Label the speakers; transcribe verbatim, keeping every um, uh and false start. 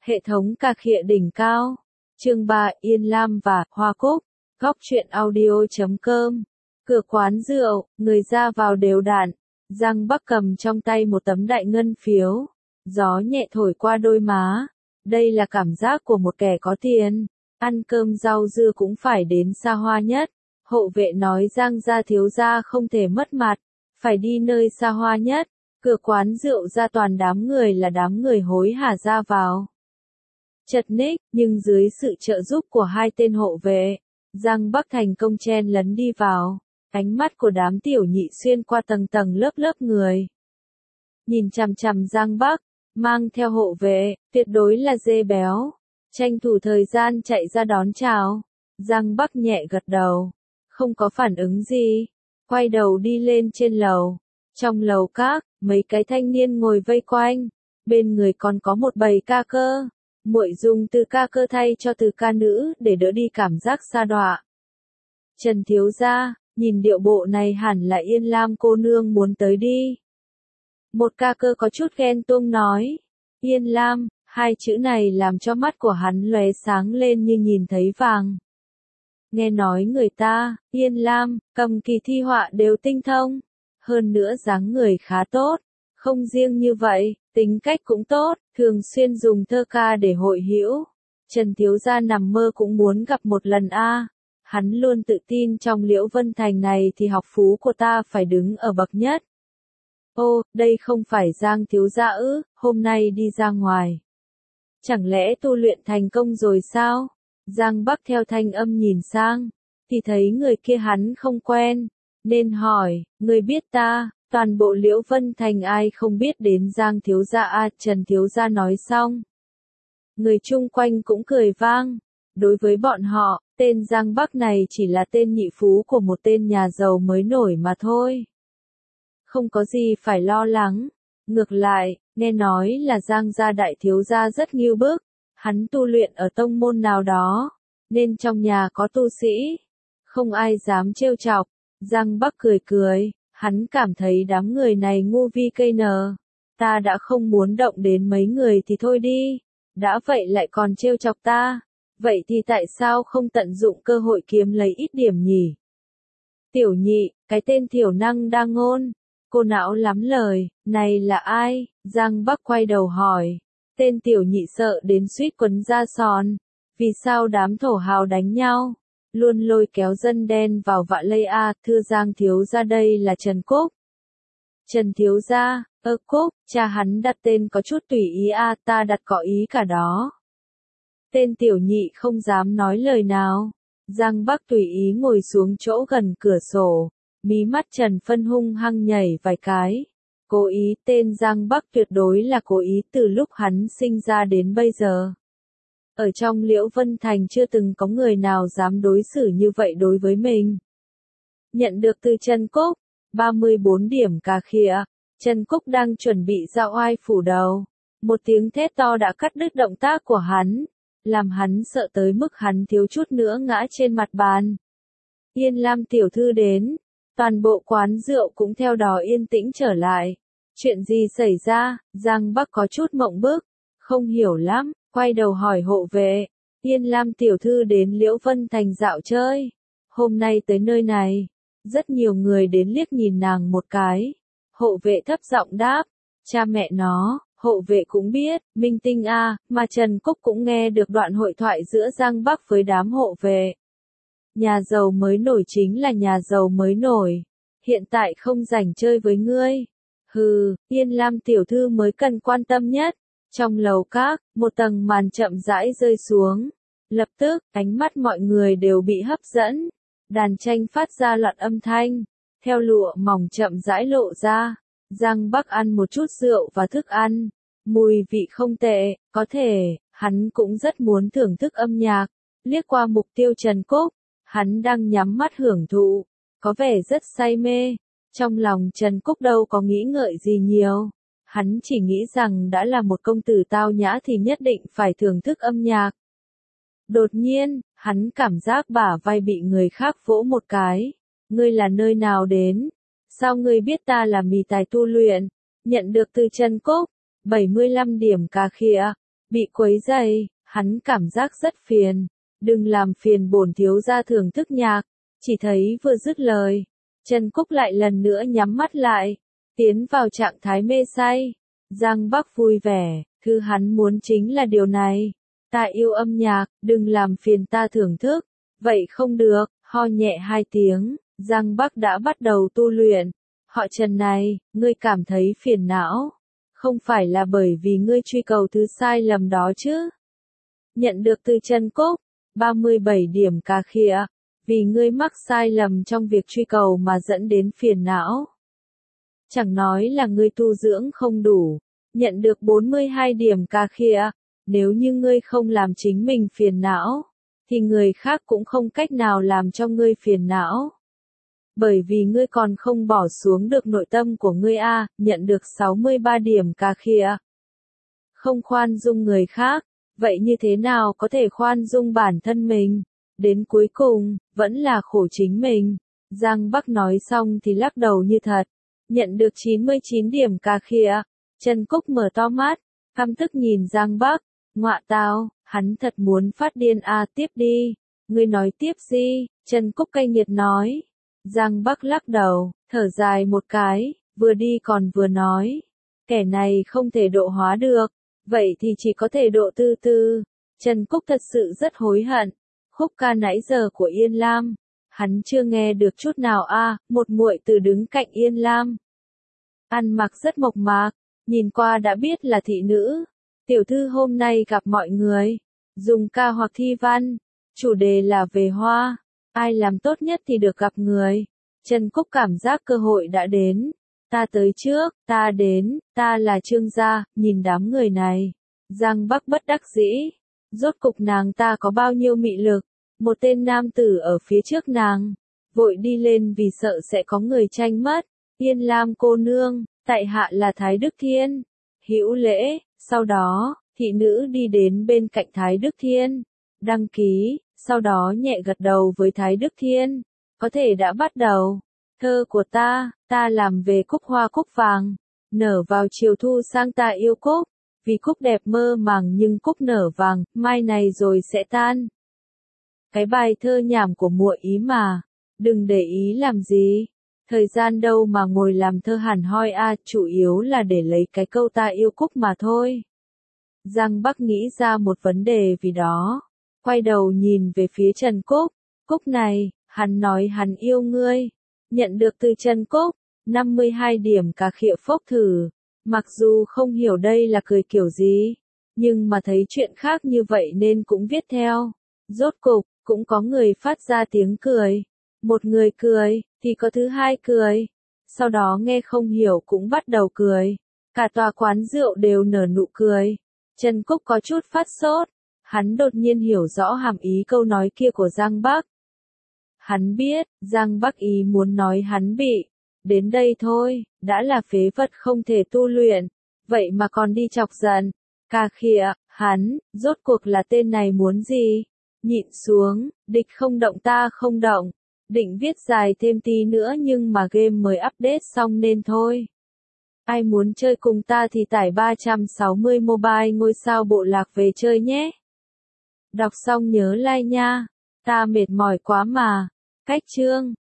Speaker 1: Hệ thống cà khịa đỉnh cao. Chương ba Yên Lam và Hoa Cúc. Góc truyện audio chấm com. Cửa quán rượu, người ra vào đều đặn. Giang Bắc cầm trong tay một tấm đại ngân phiếu. Gió nhẹ thổi qua đôi má. Đây là cảm giác của một kẻ có tiền. Ăn cơm rau dưa cũng phải đến xa hoa nhất. Hộ vệ nói Giang gia thiếu gia không thể mất mặt. Phải đi nơi xa hoa nhất. Cửa quán rượu ra toàn đám người là đám người hối hả ra vào. Chật ních, nhưng dưới sự trợ giúp của hai tên hộ vệ, Giang Bắc thành công chen lấn đi vào. Ánh mắt của đám tiểu nhị xuyên qua tầng tầng lớp lớp người. Nhìn chằm chằm Giang Bắc, mang theo hộ vệ, tuyệt đối là dê béo. Tranh thủ thời gian chạy ra đón chào. Giang Bắc nhẹ gật đầu. Không có phản ứng gì. Quay đầu đi lên trên lầu. Trong lầu các, mấy cái thanh niên ngồi vây quanh. Bên người còn có một bầy ca cơ. Muội dùng từ ca cơ thay cho từ ca nữ để đỡ đi cảm giác sa đọa. Trần thiếu gia, nhìn điệu bộ này hẳn là Yên Lam cô nương muốn tới đi. Một ca cơ có chút ghen tuông nói. Yên Lam, hai chữ này làm cho mắt của hắn lóe sáng lên như nhìn thấy vàng. Nghe nói người ta, Yên Lam, cầm kỳ thi họa đều tinh thông. Hơn nữa dáng người khá tốt. Không riêng như vậy, tính cách cũng tốt, thường xuyên dùng thơ ca để hội hữu. Trần thiếu gia nằm mơ cũng muốn gặp một lần a. À. Hắn luôn tự tin trong Liễu Vân Thành này thì học phú của ta phải đứng ở bậc nhất. Ô, đây không phải Giang thiếu gia ư, hôm nay đi ra ngoài. Chẳng lẽ tu luyện thành công rồi sao? Giang Bắc theo thanh âm nhìn sang, thì thấy người kia hắn không quen, nên hỏi, người biết ta? Toàn bộ Liễu Vân Thành ai không biết đến Giang thiếu gia a. Trần thiếu gia nói xong. Người chung quanh cũng cười vang. Đối với bọn họ, tên Giang Bắc này chỉ là tên nhị phú của một tên nhà giàu mới nổi mà thôi. Không có gì phải lo lắng. Ngược lại, nghe nói là Giang gia đại thiếu gia rất nghiêu bức. Hắn tu luyện ở tông môn nào đó, nên trong nhà có tu sĩ. Không ai dám trêu chọc. Giang Bắc cười cười. Hắn cảm thấy đám người này ngu vi cây nờ. Ta đã không muốn động đến mấy người thì thôi đi. Đã vậy lại còn trêu chọc ta. Vậy thì tại sao không tận dụng cơ hội kiếm lấy ít điểm nhỉ? Tiểu nhị, cái tên thiểu năng đa ngôn. Cô não lắm lời, này là ai? Giang Bắc quay đầu hỏi. Tên tiểu nhị sợ đến suýt quấn ra sòn. Vì sao đám thổ hào đánh nhau? Luôn lôi kéo dân đen vào vạ lây a. À, thưa Giang thiếu gia đây là Trần Cúc. Trần thiếu gia, ơ Cúc, cha hắn đặt tên có chút tùy ý a. À, ta đặt có ý cả đó. Tên tiểu nhị không dám nói lời nào. Giang Bắc tùy ý ngồi xuống chỗ gần cửa sổ. Mí mắt Trần Phân hung hăng nhảy vài cái. Cố ý, tên Giang Bắc tuyệt đối là cố ý từ lúc hắn sinh ra đến bây giờ. Ở trong Liễu Vân Thành chưa từng có người nào dám đối xử như vậy đối với mình. Nhận được từ Trần Cúc, ba mươi bốn điểm cà khịa, Trần Cúc đang chuẩn bị ra oai phủ đầu. Một tiếng thét to đã cắt đứt động tác của hắn, làm hắn sợ tới mức hắn thiếu chút nữa ngã trên mặt bàn. Yên Lam tiểu thư đến, toàn bộ quán rượu cũng theo đó yên tĩnh trở lại. Chuyện gì xảy ra? Giang Bắc có chút mộng bức, không hiểu lắm. Quay đầu hỏi hộ vệ, Yên Lam tiểu thư đến Liễu Vân Thành dạo chơi. Hôm nay tới nơi này, rất nhiều người đến liếc nhìn nàng một cái. Hộ vệ thấp giọng đáp, cha mẹ nó, hộ vệ cũng biết, minh tinh a, à, mà Trần Cúc cũng nghe được đoạn hội thoại giữa Giang Bắc với đám hộ vệ. Nhà giàu mới nổi chính là nhà giàu mới nổi, hiện tại không rảnh chơi với ngươi. Hừ, Yên Lam tiểu thư mới cần quan tâm nhất. Trong lầu các, một tầng màn chậm rãi rơi xuống. Lập tức, ánh mắt mọi người đều bị hấp dẫn. Đàn tranh phát ra loạt âm thanh. Theo lụa mỏng chậm rãi lộ ra. Giang Bắc ăn một chút rượu và thức ăn. Mùi vị không tệ, có thể, hắn cũng rất muốn thưởng thức âm nhạc. Liếc qua mục tiêu Trần Cúc, hắn đang nhắm mắt hưởng thụ. Có vẻ rất say mê. Trong lòng Trần Cúc đâu có nghĩ ngợi gì nhiều. Hắn chỉ nghĩ rằng đã là một công tử tao nhã thì nhất định phải thưởng thức âm nhạc. Đột nhiên, hắn cảm giác bả vai bị người khác vỗ một cái. Ngươi là nơi nào đến? Sao ngươi biết ta là mì tài tu luyện? Nhận được từ Trần Cúc, bảy mươi lăm điểm cà khịa. Bị quấy rầy, hắn cảm giác rất phiền. Đừng làm phiền bổn thiếu gia thưởng thức nhạc. Chỉ thấy vừa dứt lời, Trần Cúc lại lần nữa nhắm mắt lại, tiến vào trạng thái mê say. Giang Bắc vui vẻ, thứ hắn muốn chính là điều này. Ta yêu âm nhạc, đừng làm phiền ta thưởng thức. Vậy không được, ho nhẹ hai tiếng, Giang Bắc đã bắt đầu tu luyện. Họ Trần này, ngươi cảm thấy phiền não. Không phải là bởi vì ngươi truy cầu thứ sai lầm đó chứ. Nhận được từ Trần Cúc, ba mươi bảy điểm cà khịa. Vì ngươi mắc sai lầm trong việc truy cầu mà dẫn đến phiền não. Chẳng nói là ngươi tu dưỡng không đủ. Nhận được bốn mươi hai điểm cà khịa. Nếu như ngươi không làm chính mình phiền não, thì người khác cũng không cách nào làm cho ngươi phiền não. Bởi vì ngươi còn không bỏ xuống được nội tâm của ngươi a, nhận được sáu mươi ba điểm cà khịa. Không khoan dung người khác, vậy như thế nào có thể khoan dung bản thân mình? Đến cuối cùng, vẫn là khổ chính mình. Giang Bắc nói xong thì lắc đầu như thật. Nhận được chín mươi chín điểm cà khịa. Trần Cúc mở to mắt, căm tức nhìn Giang Bắc. Ngọa tao, hắn thật muốn phát điên à, tiếp đi. Ngươi nói tiếp gì? Trần Cúc cay nghiệt nói. Giang Bắc lắc đầu, thở dài một cái, vừa đi còn vừa nói. Kẻ này không thể độ hóa được, vậy thì chỉ có thể độ tư tư. Trần Cúc thật sự rất hối hận. Khúc ca nãy giờ của Yên Lam, hắn chưa nghe được chút nào a, à, một muội từ đứng cạnh Yên Lam. Ăn mặc rất mộc mạc, nhìn qua đã biết là thị nữ. Tiểu thư hôm nay gặp mọi người, dùng ca hoặc thi văn, chủ đề là về hoa, ai làm tốt nhất thì được gặp người. Trần Cúc cảm giác cơ hội đã đến, ta tới trước, ta đến, ta là Trương gia, nhìn đám người này. Giang Bắc bất đắc dĩ, rốt cục nàng ta có bao nhiêu mị lực, một tên nam tử ở phía trước nàng, vội đi lên vì sợ sẽ có người tranh mất. Yên Lam cô nương, tại hạ là Thái Đức Thiên, hữu lễ. Sau đó, thị nữ đi đến bên cạnh Thái Đức Thiên, đăng ký, sau đó nhẹ gật đầu với Thái Đức Thiên. Có thể đã bắt đầu. Thơ của ta, ta làm về cúc hoa cúc vàng, nở vào chiều thu sang ta yêu cúc, vì cúc đẹp mơ màng nhưng cúc nở vàng, mai này rồi sẽ tan. Cái bài thơ nhảm của muội ý mà, đừng để ý làm gì. Thời gian đâu mà ngồi làm thơ hẳn hoi a, à, chủ yếu là để lấy cái câu ta yêu cúc mà thôi. Giang Bắc nghĩ ra một vấn đề vì đó, quay đầu nhìn về phía Trần Cúc. Cúc này, hắn nói hắn yêu ngươi. Nhận được từ Trần Cúc, năm mươi hai điểm cà khịa phốc thử. Mặc dù không hiểu đây là cười kiểu gì, nhưng mà thấy chuyện khác như vậy nên cũng viết theo. Rốt cục, cũng có người phát ra tiếng cười. Một người cười, thì có thứ hai cười. Sau đó nghe không hiểu cũng bắt đầu cười. Cả tòa quán rượu đều nở nụ cười. Trần Cúc có chút phát sốt. Hắn đột nhiên hiểu rõ hàm ý câu nói kia của Giang Bắc. Hắn biết, Giang Bắc ý muốn nói hắn bị. Đến đây thôi, đã là phế vật không thể tu luyện. Vậy mà còn đi chọc giận. Cà khịa, hắn, rốt cuộc là tên này muốn gì? Nhịn xuống, địch không động ta không động. Định viết dài thêm tí nữa nhưng mà game mới update xong nên thôi. Ai muốn chơi cùng ta thì tải ba trăm sáu mươi mobile ngôi sao bộ lạc về chơi nhé. Đọc xong nhớ like nha. Ta mệt mỏi quá mà. Cách chương.